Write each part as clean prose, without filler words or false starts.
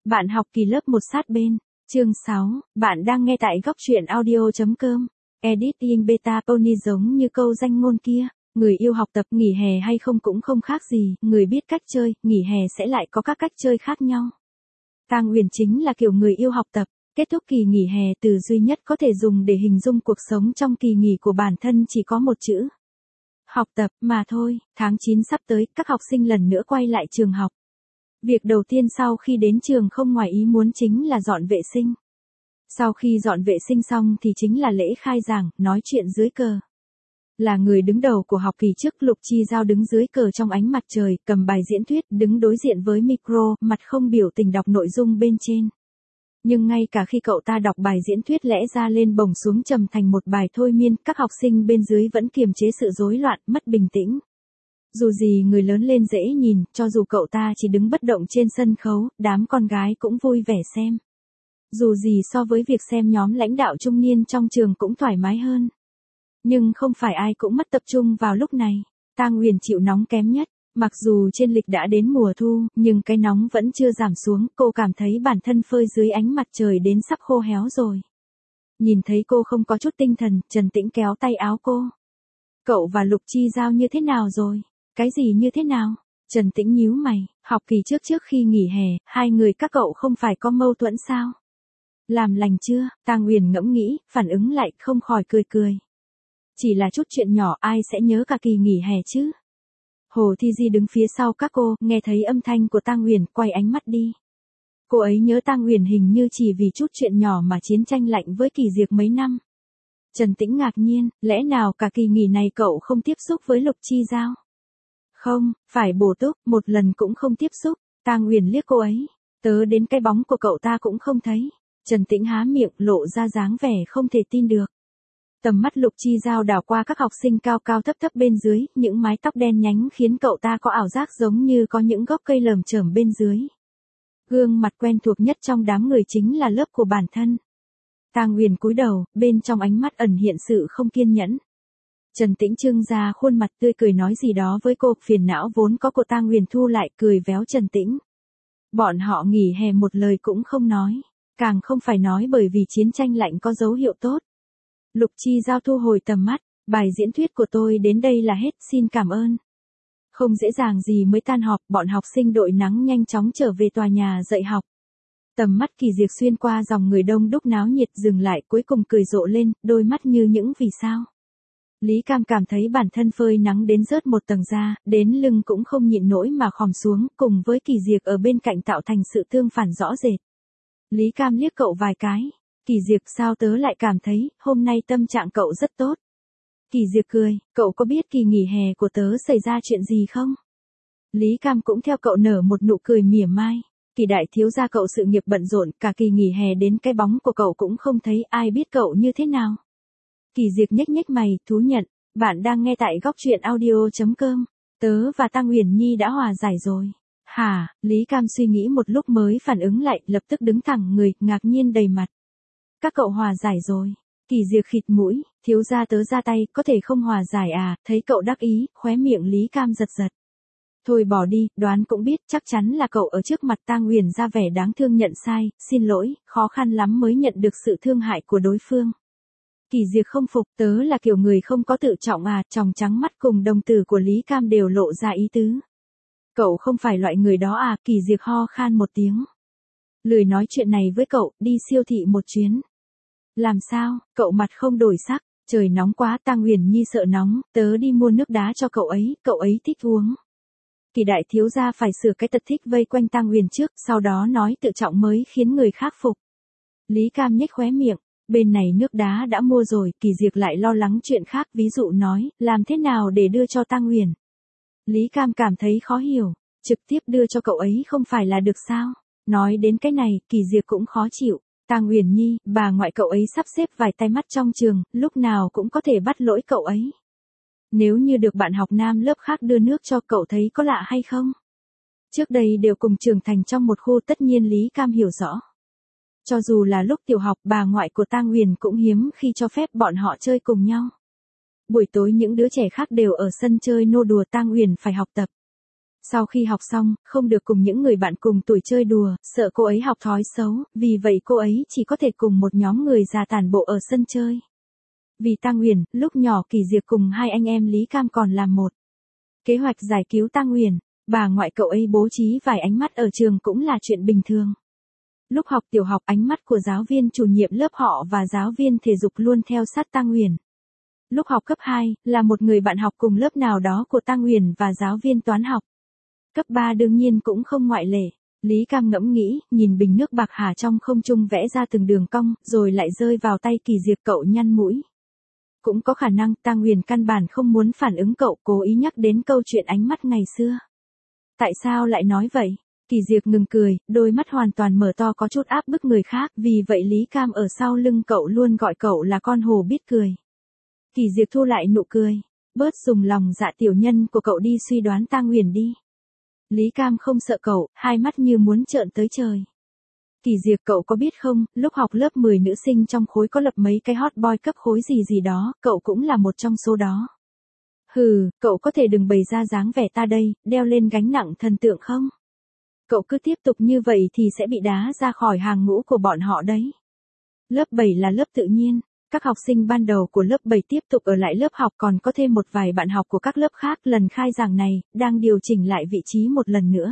Bạn học kỳ lớp 1 sát bên. Chương 6, bạn đang nghe tại góc truyện audio.com. Editing beta pony giống như câu danh ngôn kia. Người yêu học tập nghỉ hè hay không cũng không khác gì, người biết cách chơi, nghỉ hè sẽ lại có các cách chơi khác nhau. Tang Uyển chính là kiểu người yêu học tập, kết thúc kỳ nghỉ hè từ duy nhất có thể dùng để hình dung cuộc sống trong kỳ nghỉ của bản thân chỉ có một chữ. Học tập mà thôi, tháng 9 sắp tới, các học sinh lần nữa quay lại trường học. Việc đầu tiên sau khi đến trường không ngoài ý muốn chính là dọn vệ sinh. Sau khi dọn vệ sinh xong thì chính là lễ khai giảng, nói chuyện dưới cờ. Là người đứng đầu của học kỳ trước, Lục Chi Giao đứng dưới cờ trong ánh mặt trời, cầm bài diễn thuyết, đứng đối diện với micro, mặt không biểu tình đọc nội dung bên trên. Nhưng ngay cả khi cậu ta đọc bài diễn thuyết lẽ ra lên bổng xuống trầm thành một bài thôi miên, các học sinh bên dưới vẫn kiềm chế sự rối loạn, mất bình tĩnh. Dù gì người lớn lên dễ nhìn, cho dù cậu ta chỉ đứng bất động trên sân khấu, đám con gái cũng vui vẻ xem. Dù gì so với việc xem nhóm lãnh đạo trung niên trong trường cũng thoải mái hơn. Nhưng không phải ai cũng mất tập trung vào lúc này. Tang Uyển chịu nóng kém nhất. Mặc dù trên lịch đã đến mùa thu, nhưng cái nóng vẫn chưa giảm xuống, cô cảm thấy bản thân phơi dưới ánh mặt trời đến sắp khô héo rồi. Nhìn thấy cô không có chút tinh thần, Trần Tĩnh kéo tay áo cô. Cậu và Lục Chi Giao như thế nào rồi? Cái gì như thế nào? Trần Tĩnh nhíu mày, học kỳ trước khi nghỉ hè, hai người các cậu không phải có mâu thuẫn sao? Làm lành chưa? Tang Uyển ngẫm nghĩ, phản ứng lại, không khỏi cười cười. Chỉ là chút chuyện nhỏ, ai sẽ nhớ cả kỳ nghỉ hè chứ? Hồ Thi Di đứng phía sau các cô, nghe thấy âm thanh của Tang Uyển, quay ánh mắt đi. Cô ấy nhớ Tang Uyển hình như chỉ vì chút chuyện nhỏ mà chiến tranh lạnh với Kỳ Diệp mấy năm. Trần Tĩnh ngạc nhiên, lẽ nào cả kỳ nghỉ này cậu không tiếp xúc với Lục Chi Giao? Không, phải bổ túc, một lần cũng không tiếp xúc. Tang Uyển liếc cô ấy, tớ đến cái bóng của cậu ta cũng không thấy. Trần Tĩnh há miệng, lộ ra dáng vẻ không thể tin được. Tầm mắt Lục Chi Giao đảo qua các học sinh cao cao thấp thấp bên dưới, những mái tóc đen nhánh khiến cậu ta có ảo giác giống như có những gốc cây lởm chởm bên dưới. Gương mặt quen thuộc nhất trong đám người chính là lớp của bản thân. Tang Uyển cúi đầu, bên trong ánh mắt ẩn hiện sự không kiên nhẫn. Trần Tĩnh trưng ra khuôn mặt tươi cười nói gì đó với cô, phiền não vốn có của Tang Uyển thu lại, cười véo Trần Tĩnh. Bọn họ nghỉ hè một lời cũng không nói, càng không phải nói bởi vì chiến tranh lạnh có dấu hiệu tốt. Lục Chi Giao thu hồi tầm mắt, bài diễn thuyết của tôi đến đây là hết, xin cảm ơn. Không dễ dàng gì mới tan họp, bọn học sinh đội nắng nhanh chóng trở về tòa nhà dạy học. Tầm mắt Kỳ Diệp xuyên qua dòng người đông đúc náo nhiệt dừng lại, cuối cùng cười rộ lên, đôi mắt như những vì sao. Lý Cam cảm thấy bản thân phơi nắng đến rớt một tầng da, đến lưng cũng không nhịn nổi mà khom xuống, cùng với Kỳ Diệp ở bên cạnh tạo thành sự tương phản rõ rệt. Lý Cam liếc cậu vài cái. Kỳ Diệp, sao tớ lại cảm thấy, hôm nay tâm trạng cậu rất tốt. Kỳ Diệp cười, cậu có biết kỳ nghỉ hè của tớ xảy ra chuyện gì không? Lý Cam cũng theo cậu nở một nụ cười mỉa mai. Kỳ đại thiếu gia cậu sự nghiệp bận rộn, cả kỳ nghỉ hè đến cái bóng của cậu cũng không thấy, ai biết cậu như thế nào. Kỳ Diệp nhếch nhếch mày, thú nhận, bạn đang nghe tại góc truyện audio.com. Tớ và Tang Uyển Nhi đã hòa giải rồi. Hả? Lý Cam suy nghĩ một lúc mới phản ứng lại, lập tức đứng thẳng người, ngạc nhiên đầy mặt. Các cậu hòa giải rồi. Kỳ Diệp khịt mũi, thiếu gia tớ ra tay, có thể không hòa giải à? Thấy cậu đắc ý, khóe miệng Lý Cam giật giật. Thôi bỏ đi, đoán cũng biết, chắc chắn là cậu ở trước mặt Tang Uyển ra vẻ đáng thương nhận sai, xin lỗi, khó khăn lắm mới nhận được sự thương hại của đối phương. Kỳ Diệp không phục, tớ là kiểu người không có tự trọng à? Tròng trắng mắt cùng đồng tử của Lý Cam đều lộ ra ý tứ. Cậu không phải loại người đó à? Kỳ Diệp ho khan một tiếng. Lười nói chuyện này với cậu, đi siêu thị một chuyến. Làm sao? Cậu mặt không đổi sắc, trời nóng quá. Tang Uyển Nhi sợ nóng, tớ đi mua nước đá cho cậu ấy thích uống. Kỳ đại thiếu gia phải sửa cái tật thích vây quanh Tang Uyển trước, sau đó nói tự trọng mới khiến người khác phục. Lý Cam nhếch khóe miệng, bên này nước đá đã mua rồi. Kỳ Diệp lại lo lắng chuyện khác, ví dụ nói, làm thế nào để đưa cho Tang Uyển. Lý Cam cảm thấy khó hiểu, trực tiếp đưa cho cậu ấy không phải là được sao? Nói đến cái này, Kỳ Diệp cũng khó chịu. Tang Uyển Nhi, bà ngoại cậu ấy sắp xếp vài tay mắt trong trường, lúc nào cũng có thể bắt lỗi cậu ấy. Nếu như được bạn học nam lớp khác đưa nước cho, cậu thấy có lạ hay không? Trước đây đều cùng trưởng thành trong một khu, tất nhiên Lý Cam hiểu rõ. Cho dù là lúc tiểu học, bà ngoại của Tang Uyển cũng hiếm khi cho phép bọn họ chơi cùng nhau. Buổi tối những đứa trẻ khác đều ở sân chơi nô đùa, Tang Uyển phải học tập. Sau khi học xong, không được cùng những người bạn cùng tuổi chơi đùa, sợ cô ấy học thói xấu, vì vậy cô ấy chỉ có thể cùng một nhóm người già tản bộ ở sân chơi. Vì Tang Uyển, lúc nhỏ Kỳ Diệp cùng hai anh em Lý Cam còn làm một kế hoạch giải cứu Tang Uyển, bà ngoại cậu ấy bố trí vài ánh mắt ở trường cũng là chuyện bình thường. Lúc học tiểu học, ánh mắt của giáo viên chủ nhiệm lớp họ và giáo viên thể dục luôn theo sát Tang Uyển. Lúc học cấp 2, là một người bạn học cùng lớp nào đó của Tang Uyển và giáo viên toán học. Cấp 3 đương nhiên cũng không ngoại lệ. Lý Cam ngẫm nghĩ, nhìn bình nước bạc hà trong không trung vẽ ra từng đường cong, rồi lại rơi vào tay Kỳ Diệp, cậu nhăn mũi. Cũng có khả năng Tang Uyển căn bản không muốn phản ứng cậu, cố ý nhắc đến câu chuyện ánh mắt ngày xưa. Tại sao lại nói vậy? Kỳ Diệp ngừng cười, đôi mắt hoàn toàn mở to có chút áp bức người khác, vì vậy Lý Cam ở sau lưng cậu luôn gọi cậu là con hồ biết cười. Kỳ Diệp thu lại nụ cười, bớt dùng lòng dạ tiểu nhân của cậu đi suy đoán Tang Uyển đi. Lý Cam không sợ cậu, hai mắt như muốn trợn tới trời. Kỳ Diệp, cậu có biết không, lúc học lớp 10 nữ sinh trong khối có lập mấy cái hot boy cấp khối gì gì đó, cậu cũng là một trong số đó. Hừ, cậu có thể đừng bày ra dáng vẻ ta đây, đeo lên gánh nặng thần tượng không? Cậu cứ tiếp tục như vậy thì sẽ bị đá ra khỏi hàng ngũ của bọn họ đấy. Lớp 7 là lớp tự nhiên. Các học sinh ban đầu của lớp 7 tiếp tục ở lại lớp học, còn có thêm một vài bạn học của các lớp khác lần khai giảng này, đang điều chỉnh lại vị trí một lần nữa.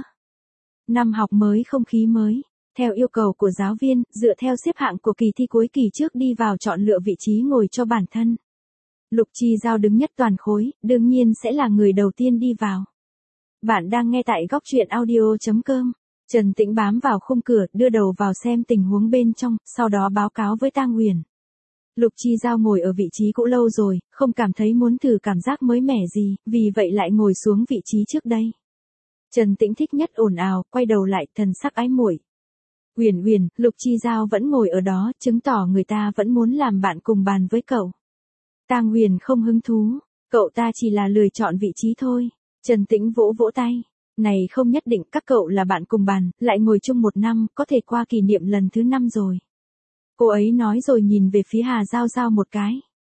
Năm học mới, không khí mới. Theo yêu cầu của giáo viên, dựa theo xếp hạng của kỳ thi cuối kỳ trước đi vào chọn lựa vị trí ngồi cho bản thân. Lục Chi Giao đứng nhất toàn khối, đương nhiên sẽ là người đầu tiên đi vào. Bạn đang nghe tại góc truyện audio.com. Trần Tĩnh bám vào khung cửa, đưa đầu vào xem tình huống bên trong, sau đó báo cáo với Tang Uyển. Lục Chi Giao ngồi ở vị trí cũ lâu rồi, không cảm thấy muốn thử cảm giác mới mẻ gì, vì vậy lại ngồi xuống vị trí trước đây. Trần Tĩnh thích nhất ồn ào, quay đầu lại, thần sắc ái muội. Uyển Uyển, Lục Chi Giao vẫn ngồi ở đó, chứng tỏ người ta vẫn muốn làm bạn cùng bàn với cậu. Tang Uyển không hứng thú, cậu ta chỉ là lười chọn vị trí thôi. Trần Tĩnh vỗ vỗ tay. Này, không nhất định các cậu là bạn cùng bàn, lại ngồi chung một năm, có thể qua kỷ niệm lần thứ 5 rồi. Cô ấy nói rồi nhìn về phía Hà Giao Giao một cái.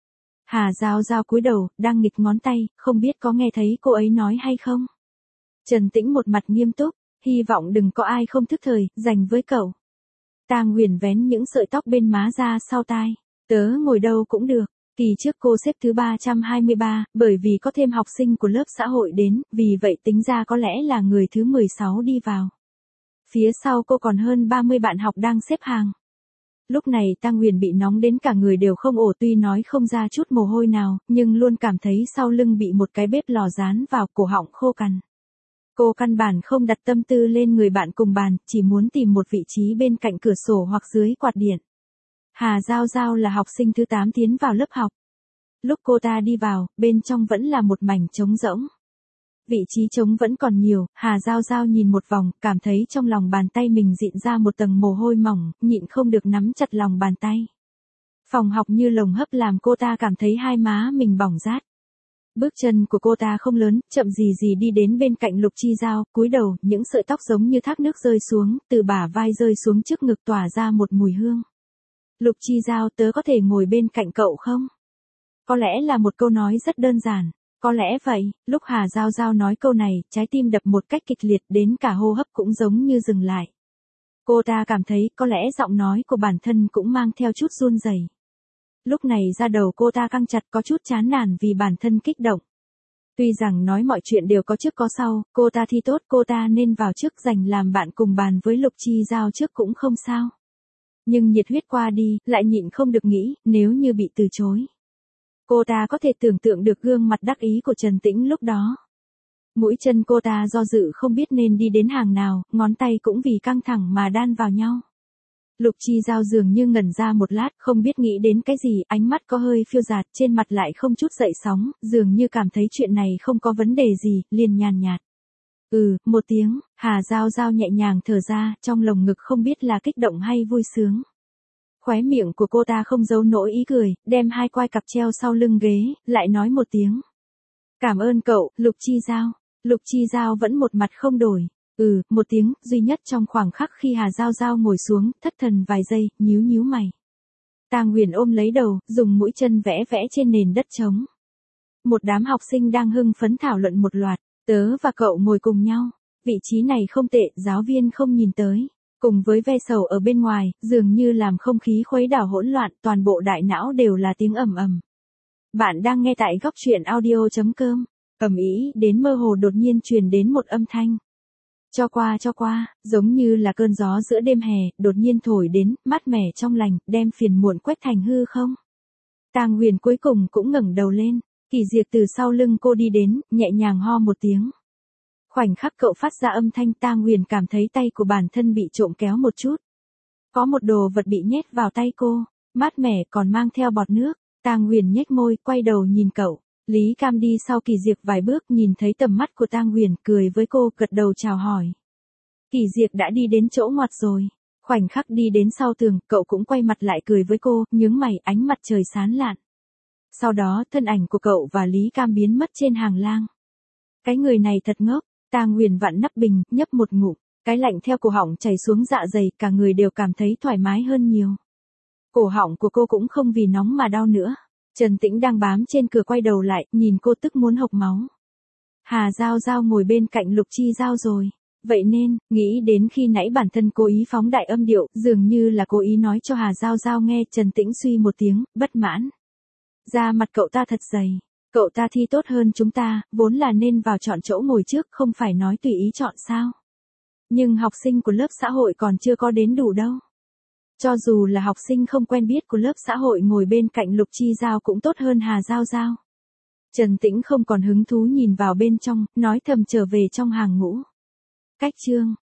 Hà Giao Giao cúi đầu, đang nghịch ngón tay, không biết có nghe thấy cô ấy nói hay không. Trần Tĩnh một mặt nghiêm túc, hy vọng đừng có ai không thức thời, dành với cậu. Tang Uyển vén những sợi tóc bên má ra sau tai. Tớ ngồi đâu cũng được. Kỳ trước cô xếp thứ 323, bởi vì có thêm học sinh của lớp xã hội đến, vì vậy tính ra có lẽ là người thứ 16 đi vào. Phía sau cô còn hơn 30 bạn học đang xếp hàng. Lúc này Tang Uyển bị nóng đến cả người đều không ổ, tuy nói không ra chút mồ hôi nào, nhưng luôn cảm thấy sau lưng bị một cái bếp lò dán vào, cổ họng khô cằn. Cô căn bản không đặt tâm tư lên người bạn cùng bàn, chỉ muốn tìm một vị trí bên cạnh cửa sổ hoặc dưới quạt điện. Hà Giao Giao là học sinh thứ 8 tiến vào lớp học. Lúc cô ta đi vào, bên trong vẫn là một mảnh trống rỗng. Vị trí trống vẫn còn nhiều, Hà Giao Giao nhìn một vòng, cảm thấy trong lòng bàn tay mình dịn ra một tầng mồ hôi mỏng, nhịn không được nắm chặt lòng bàn tay. Phòng học như lồng hấp làm cô ta cảm thấy hai má mình bỏng rát. Bước chân của cô ta không lớn, chậm gì gì đi đến bên cạnh Lục Chi Giao, cúi đầu, những sợi tóc giống như thác nước rơi xuống, từ bả vai rơi xuống trước ngực tỏa ra một mùi hương. Lục Chi Giao, tớ có thể ngồi bên cạnh cậu không? Có lẽ là một câu nói rất đơn giản. Có lẽ vậy, lúc Hà Giao Giao nói câu này, trái tim đập một cách kịch liệt đến cả hô hấp cũng giống như dừng lại. Cô ta cảm thấy có lẽ giọng nói của bản thân cũng mang theo chút run rẩy. Lúc này da đầu cô ta căng chặt, có chút chán nản vì bản thân kích động. Tuy rằng nói mọi chuyện đều có trước có sau, cô ta thi tốt, cô ta nên vào trước giành làm bạn cùng bàn với Lục Chi Giao trước cũng không sao. Nhưng nhiệt huyết qua đi, lại nhịn không được nghĩ, nếu như bị từ chối. Cô ta có thể tưởng tượng được gương mặt đắc ý của Trần Tĩnh lúc đó. Mũi chân cô ta do dự không biết nên đi đến hàng nào, ngón tay cũng vì căng thẳng mà đan vào nhau. Lục Chi Giao dường như ngẩn ra một lát, không biết nghĩ đến cái gì, ánh mắt có hơi phiêu dạt, trên mặt lại không chút dậy sóng, dường như cảm thấy chuyện này không có vấn đề gì, liền nhàn nhạt. Một tiếng, Hà Giao Giao nhẹ nhàng thở ra, trong lồng ngực không biết là kích động hay vui sướng. Khóe miệng của cô ta không giấu nổi ý cười, đem hai quai cặp treo sau lưng ghế, lại nói một tiếng. Cảm ơn cậu, Lục Chi Giao. Lục Chi Giao vẫn một mặt không đổi. Một tiếng, duy nhất trong khoảng khắc khi Hà Giao Giao ngồi xuống, thất thần vài giây, nhíu nhíu mày. Tang Uyển ôm lấy đầu, dùng mũi chân vẽ vẽ trên nền đất trống. Một đám học sinh đang hưng phấn thảo luận một loạt. Tớ và cậu ngồi cùng nhau. Vị trí này không tệ, giáo viên không nhìn tới. Cùng với ve sầu ở bên ngoài, dường như làm không khí khuấy đảo hỗn loạn, toàn bộ đại não đều là tiếng ầm ầm. Bạn đang nghe tại góc truyện audio.com. Ầm ĩ đến mơ hồ đột nhiên truyền đến một âm thanh. Cho qua, giống như là cơn gió giữa đêm hè, đột nhiên thổi đến, mát mẻ trong lành, đem phiền muộn quét thành hư không. Tang Huyền cuối cùng cũng ngẩng đầu lên, Kỳ Diệp từ sau lưng cô đi đến, nhẹ nhàng ho một tiếng. Khoảnh khắc cậu phát ra âm thanh, Tang Huyền cảm thấy tay của bản thân bị trộm kéo một chút. Có một đồ vật bị nhét vào tay cô, mát mẻ còn mang theo bọt nước. Tang Huyền nhếch môi, quay đầu nhìn cậu. Lý Cam đi sau Kỳ Diệp vài bước, nhìn thấy tầm mắt của Tang Huyền, cười với cô, gật đầu chào hỏi. Kỳ Diệp đã đi đến chỗ ngoặt rồi. Khoảnh khắc đi đến sau tường, cậu cũng quay mặt lại cười với cô, nhướng mày, ánh mặt trời sáng lạn. Sau đó, thân ảnh của cậu và Lý Cam biến mất trên hàng lang. Cái người này thật ngốc. Tang Huyền vặn nắp bình, nhấp một ngụm, cái lạnh theo cổ họng chảy xuống dạ dày, cả người đều cảm thấy thoải mái hơn nhiều. Cổ họng của cô cũng không vì nóng mà đau nữa. Trần Tĩnh đang bám trên cửa quay đầu lại, nhìn cô tức muốn hộc máu. Hà Giao Giao ngồi bên cạnh Lục Chi Giao rồi. Vậy nên, nghĩ đến khi nãy bản thân cố ý phóng đại âm điệu, dường như là cố ý nói cho Hà Giao Giao nghe, Trần Tĩnh suy một tiếng, bất mãn. Da mặt cậu ta thật dày. Cậu ta thi tốt hơn chúng ta, vốn là nên vào chọn chỗ ngồi trước, không phải nói tùy ý chọn sao. Nhưng học sinh của lớp xã hội còn chưa có đến đủ đâu. Cho dù là học sinh không quen biết của lớp xã hội ngồi bên cạnh Lục Chi Giao cũng tốt hơn Hà Giao Giao. Trần Tĩnh không còn hứng thú nhìn vào bên trong, nói thầm trở về trong hàng ngũ. Cách chương